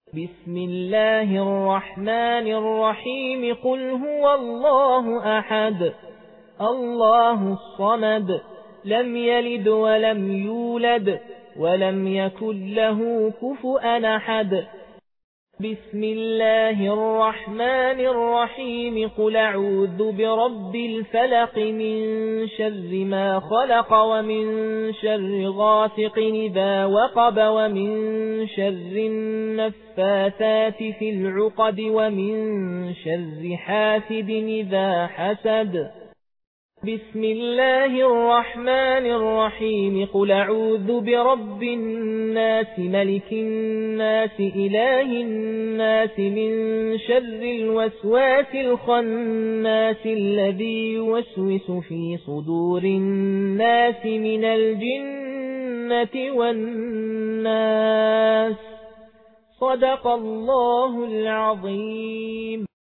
بسم الله الرحمن الرحيم قل هو الله أحد الله الصمد لم يلد ولم يولد ولم يكن له كفؤا أحد بسم الله الرحمن الرحيم قل أعوذ برب الفلق من شر ما خلق ومن شر غاسق إذا وقب ومن شر النفاثات في العقد ومن شر حاسد إذا حسد بسم الله الرحمن الرحيم قل أعوذ برب الناس ملك الناس إله الناس من شر الوسواس الخناس الذي يوسوس في صدور الناس من الجنة والناس صدق الله العظيم.